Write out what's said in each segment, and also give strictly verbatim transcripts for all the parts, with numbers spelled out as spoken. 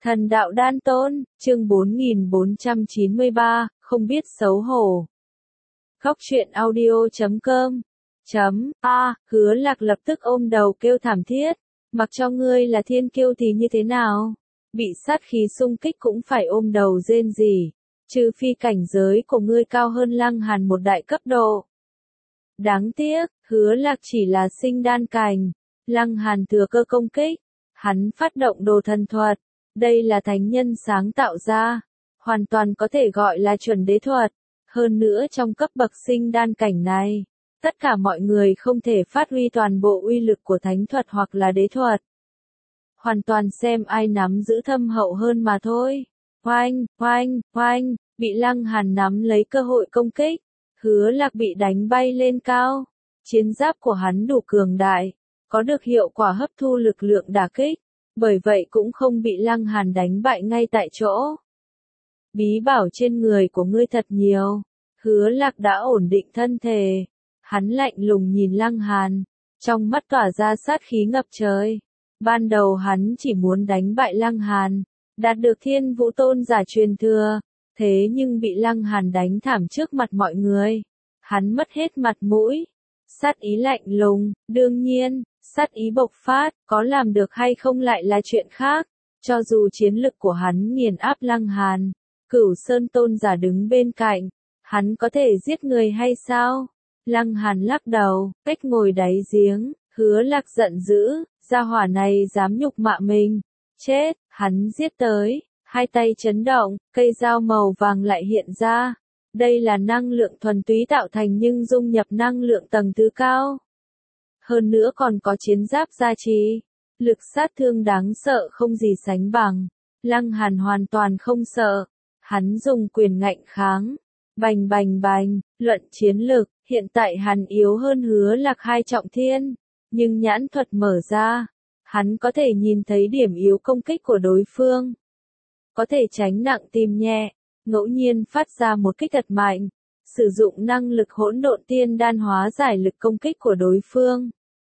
Thần đạo đan tôn, chương bốn nghìn bốn trăm chín mươi ba, không biết xấu hổ. Khóc chuyện audio chấm com chấm a Hứa Lạc lập tức ôm đầu kêu thảm thiết, mặc cho ngươi là thiên kiêu thì như thế nào? Bị sát khí xung kích cũng phải ôm đầu rên rỉ, trừ phi cảnh giới của ngươi cao hơn Lăng Hàn một đại cấp độ. Đáng tiếc, Hứa Lạc chỉ là sinh đan cảnh, Lăng Hàn thừa cơ công kích, hắn phát động đồ thần thuật. Đây là thánh nhân sáng tạo ra, hoàn toàn có thể gọi là chuẩn đế thuật. Hơn nữa trong cấp bậc sinh đan cảnh này, tất cả mọi người không thể phát huy toàn bộ uy lực của thánh thuật hoặc là đế thuật. Hoàn toàn xem ai nắm giữ thâm hậu hơn mà thôi. Oanh, oanh, oanh, bị Lăng Hàn nắm lấy cơ hội công kích, Hứa Lạc bị đánh bay lên cao. Chiến giáp của hắn đủ cường đại, có được hiệu quả hấp thu lực lượng đả kích. Bởi vậy cũng không bị Lăng Hàn đánh bại ngay tại chỗ. Bí bảo trên người của ngươi thật nhiều. Hứa Lạc đã ổn định thân thể. Hắn lạnh lùng nhìn Lăng Hàn, trong mắt tỏa ra sát khí ngập trời. Ban đầu hắn chỉ muốn đánh bại Lăng Hàn, đạt được thiên vũ tôn giả truyền thừa. Thế nhưng bị Lăng Hàn đánh thảm trước mặt mọi người. Hắn mất hết mặt mũi. Sát ý lạnh lùng, đương nhiên. Sát ý bộc phát, có làm được hay không lại là chuyện khác. Cho dù chiến lực của hắn nghiền áp Lăng Hàn, Cửu Sơn tôn giả đứng bên cạnh, hắn có thể giết người hay sao? Lăng Hàn lắc đầu, cách ngồi đáy giếng, Hứa Lạc giận dữ, gia hỏa này dám nhục mạ mình. Chết, hắn giết tới, hai tay chấn động, cây dao màu vàng lại hiện ra. Đây là năng lượng thuần túy tạo thành nhưng dung nhập năng lượng tầng thứ cao. Hơn nữa còn có chiến giáp gia trì, lực sát thương đáng sợ không gì sánh bằng. Lăng Hàn hoàn toàn không sợ, hắn dùng quyền ngạnh kháng, bành bành bành, luận chiến lực, hiện tại hắn yếu hơn Hứa Lạc hai trọng thiên, nhưng nhãn thuật mở ra, hắn có thể nhìn thấy điểm yếu công kích của đối phương, có thể tránh nặng tim nhẹ, ngẫu nhiên phát ra một kích thật mạnh. Sử dụng năng lực hỗn độn tiên đan hóa giải lực công kích của đối phương.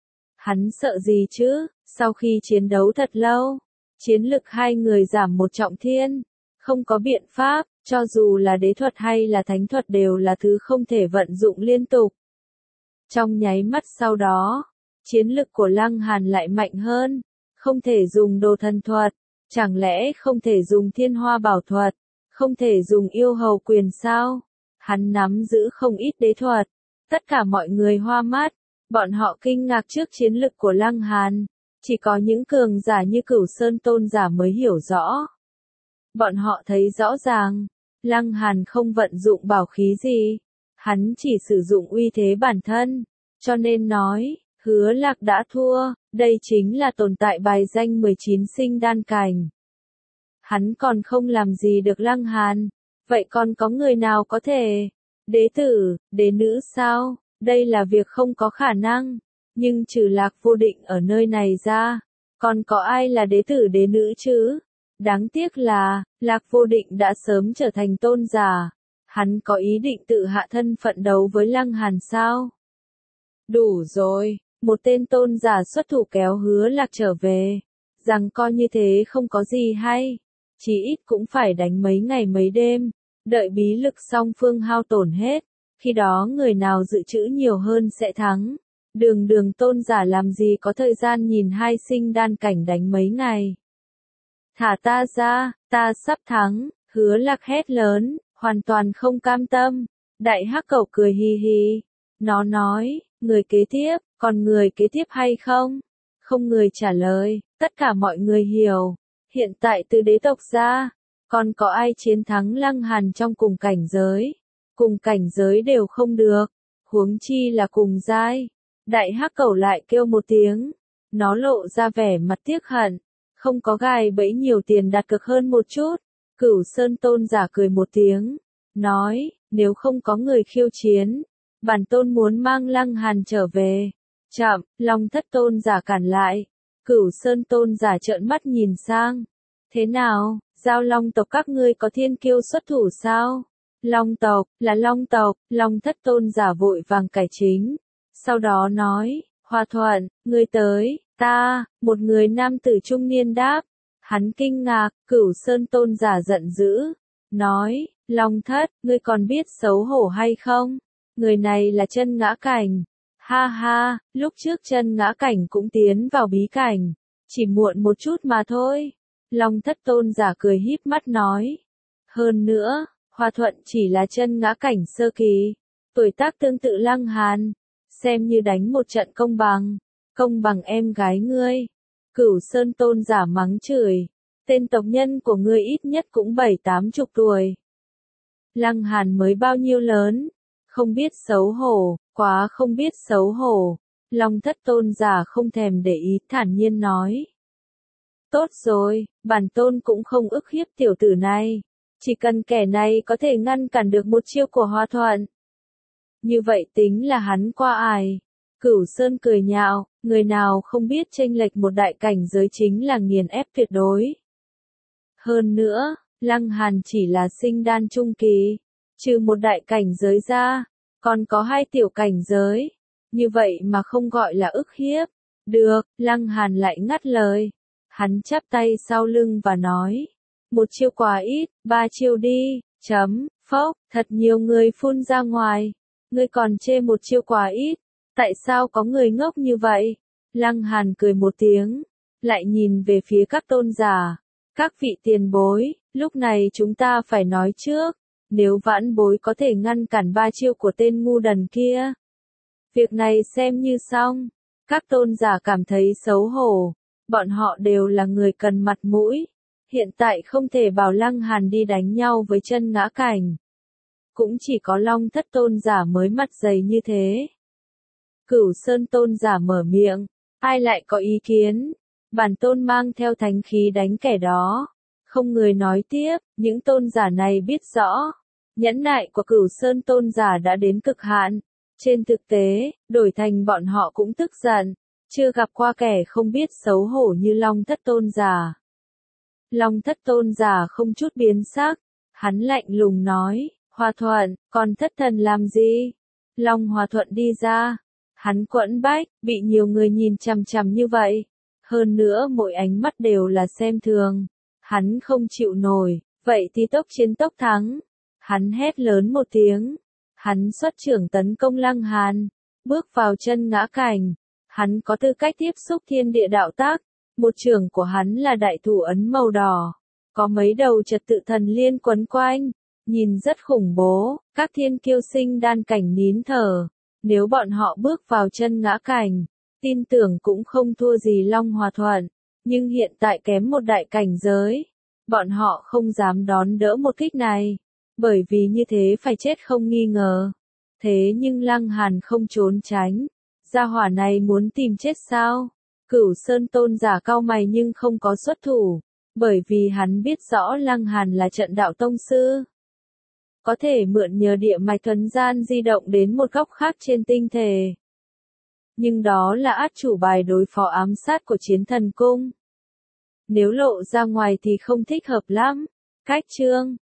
Hắn sợ gì chứ, sau khi chiến đấu thật lâu, chiến lực hai người giảm một trọng thiên, không có biện pháp, cho dù là đế thuật hay là thánh thuật đều là thứ không thể vận dụng liên tục. Trong nháy mắt sau đó, chiến lực của Lăng Hàn lại mạnh hơn, không thể dùng đồ thần thuật, chẳng lẽ không thể dùng thiên hoa bảo thuật, không thể dùng yêu hầu quyền sao? Hắn nắm giữ không ít đế thuật, tất cả mọi người hoa mắt, bọn họ kinh ngạc trước chiến lực của Lăng Hàn, chỉ có những cường giả như Cửu Sơn tôn giả mới hiểu rõ. Bọn họ thấy rõ ràng, Lăng Hàn không vận dụng bảo khí gì, hắn chỉ sử dụng uy thế bản thân, cho nên nói, Hứa Lạc đã thua, đây chính là tồn tại bài danh mười chín sinh đan cảnh. Hắn còn không làm gì được Lăng Hàn. Vậy còn có người nào có thể? Đế tử, đế nữ sao? Đây là việc không có khả năng. Nhưng trừ Lạc Vô Định ở nơi này ra, còn có ai là đế tử đế nữ chứ? Đáng tiếc là, Lạc Vô Định đã sớm trở thành tôn giả. Hắn có ý định tự hạ thân phận đấu với Lăng Hàn sao? Đủ rồi, một tên tôn giả xuất thủ kéo Hứa Lạc trở về. Rằng coi như thế không có gì hay. Chỉ ít cũng phải đánh mấy ngày mấy đêm. Đợi bí lực song phương hao tổn hết, khi đó người nào dự trữ nhiều hơn sẽ thắng. Đường đường tôn giả làm gì có thời gian nhìn hai sinh đan cảnh đánh mấy ngày. Thả ta ra, ta sắp thắng, Hứa Lạc hét lớn, hoàn toàn không cam tâm. Đại hắc cẩu cười hi hi. Nó nói, người kế tiếp, còn người kế tiếp hay không? Không người trả lời, tất cả mọi người hiểu. Hiện tại từ đế tộc ra, còn có ai chiến thắng Lăng Hàn trong cùng cảnh giới? Cùng cảnh giới đều không được, huống chi là cùng giai. Đại hắc cẩu lại kêu một tiếng, nó lộ ra vẻ mặt tiếc hận, không có gài bẫy nhiều tiền đặt cược hơn một chút. Cửu Sơn tôn giả cười một tiếng, nói, nếu không có người khiêu chiến, bản tôn muốn mang Lăng Hàn trở về. Chậm, Long Thất tôn giả cản lại. Cửu Sơn tôn giả trợn mắt nhìn sang. Thế nào, Giao Long tộc các ngươi có thiên kiêu xuất thủ sao? Long tộc, là Long tộc, Long Thất tôn giả vội vàng cải chính. Sau đó nói, Hòa Thuận, ngươi tới, ta, một người nam tử trung niên đáp. Hắn kinh ngạc, Cửu Sơn tôn giả giận dữ, nói, Long Thất, ngươi còn biết xấu hổ hay không? Người này là Chân Ngã Cảnh. Ha ha, lúc trước Chân Ngã Cảnh cũng tiến vào bí cảnh, chỉ muộn một chút mà thôi. Long Thất tôn giả cười híp mắt nói. Hơn nữa, Hòa Thuận chỉ là Chân Ngã Cảnh sơ kỳ, tuổi tác tương tự Lăng Hàn, xem như đánh một trận công bằng, công bằng em gái ngươi. Cửu Sơn tôn giả mắng chửi, tên tộc nhân của ngươi ít nhất cũng bảy tám chục tuổi. Lăng Hàn mới bao nhiêu lớn, không biết xấu hổ, quá không biết xấu hổ. Long Thất tôn giả không thèm để ý, thản nhiên nói. Tốt rồi, bản tôn cũng không ức hiếp tiểu tử này, chỉ cần kẻ này có thể ngăn cản được một chiêu của Hòa Thuận, như vậy tính là hắn qua ải. Cửu Sơn cười nhạo, người nào không biết chênh lệch một đại cảnh giới chính là nghiền ép tuyệt đối. Hơn nữa, Lăng Hàn chỉ là sinh đan trung kỳ, trừ một đại cảnh giới ra, còn có hai tiểu cảnh giới, như vậy mà không gọi là ức hiếp. Được, Lăng Hàn lại ngắt lời. Hắn chắp tay sau lưng và nói, một chiêu quá ít, ba chiêu đi, chấm, phốc, thật nhiều người phun ra ngoài. Ngươi còn chê một chiêu quá ít, tại sao có người ngốc như vậy? Lăng Hàn cười một tiếng, lại nhìn về phía các tôn giả. Các vị tiền bối, lúc này chúng ta phải nói trước, nếu vãn bối có thể ngăn cản ba chiêu của tên ngu đần kia, việc này xem như xong. Các tôn giả cảm thấy xấu hổ, bọn họ đều là người cần mặt mũi, hiện tại không thể bảo Lăng Hàn đi đánh nhau với Chân Ngã Cảnh. Cũng chỉ có Long Thất tôn giả mới mặt dày như thế. Cửu Sơn tôn giả mở miệng, ai lại có ý kiến? Bản tôn mang theo thánh khí đánh kẻ đó. Không người nói tiếp, những tôn giả này biết rõ, nhẫn nại của Cửu Sơn tôn giả đã đến cực hạn. Trên thực tế, đổi thành bọn họ cũng tức giận, chưa gặp qua kẻ không biết xấu hổ như Long Thất tôn giả. Long Thất tôn giả không chút biến sắc, hắn lạnh lùng nói, Hòa Thuận, còn thất thần làm gì? Long Hòa Thuận đi ra, hắn quẫn bách, bị nhiều người nhìn chằm chằm như vậy. Hơn nữa mỗi ánh mắt đều là xem thường. Hắn không chịu nổi, vậy thì tốc chiến tốc thắng. Hắn hét lớn một tiếng. Hắn xuất trưởng tấn công Lăng Hàn, bước vào Chân Ngã Cảnh. Hắn có tư cách tiếp xúc thiên địa đạo tác. Một trưởng của hắn là đại thủ ấn màu đỏ. Có mấy đầu trật tự thần liên quấn quanh. Nhìn rất khủng bố, các thiên kiêu sinh đan cảnh nín thở. Nếu bọn họ bước vào Chân Ngã Cảnh, tin tưởng cũng không thua gì Long Hòa Thuận. Nhưng hiện tại kém một đại cảnh giới. Bọn họ không dám đón đỡ một kích này. Bởi vì như thế phải chết không nghi ngờ. Thế nhưng Lăng Hàn không trốn tránh. Gia hỏa này muốn tìm chết sao? Cửu Sơn tôn giả cau mày nhưng không có xuất thủ. Bởi vì hắn biết rõ Lăng Hàn là trận đạo tông sư. Có thể mượn nhờ địa mạch thuần gian di động đến một góc khác trên tinh thể. Nhưng đó là át chủ bài đối phó ám sát của Chiến Thần Cung. Nếu lộ ra ngoài thì không thích hợp lắm. Cách chương